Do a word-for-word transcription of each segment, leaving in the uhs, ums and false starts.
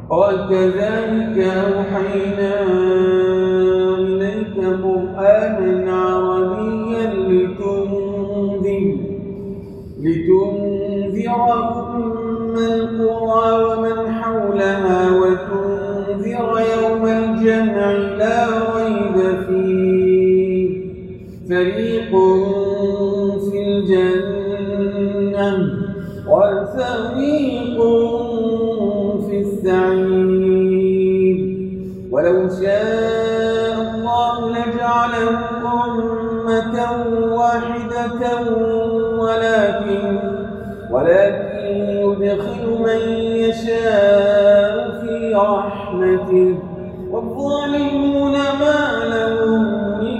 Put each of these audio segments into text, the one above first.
وكذلك أوحينا إليك قرآنا عربيا لتنذر لتنذر أم القرى ومن حولها وتنذر يوم الجمع لا ريب فيه فريق في الجنة وفريق في السعير ولو شاء الله لجعلهم أمة واحدة ولكن ولكن يدخل من يشاء في رحمته والظالمون ما لهم من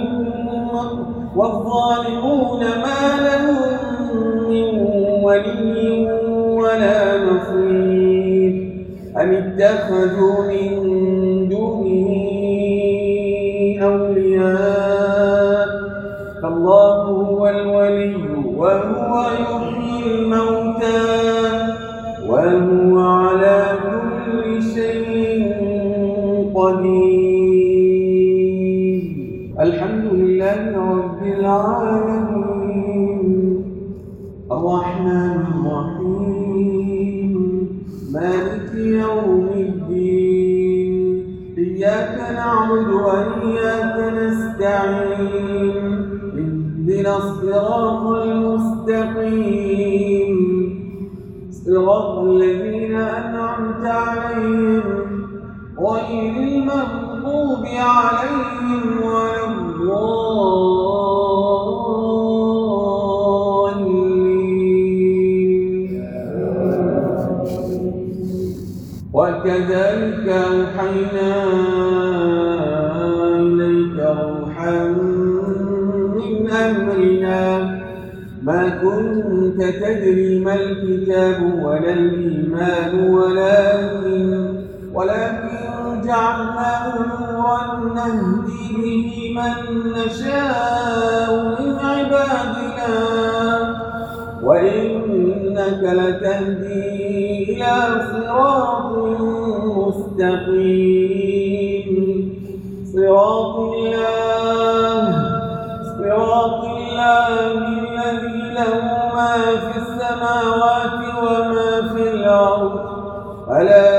والظالمون ما لهم من ولي ولا نصير أم اتخذوا من دونه أولياء فالله هو الولي وهو يحيي الموتى وهو على كل شيء قدير. الحمد لله رب العالمين الرحمن الرحيم مالك يوم الدين إياك نعبد وإياك نستعين اهدنا الصراط المستقيم صراط الذين أنعمت عليهم غير المغضوب عليهم ولا الضالين. وكذلك أوحينا إليك روحا من أمرنا ما كنت تدري ما الكتاب ولا الإيمان ولكن ولكن جعلناه نورا نهدي به من نشاء من عبادنا وإنك لتهدي إلى صراط مستقيم صراط الله صراط الله الذي له ما في السماوات وما في الأرض ألا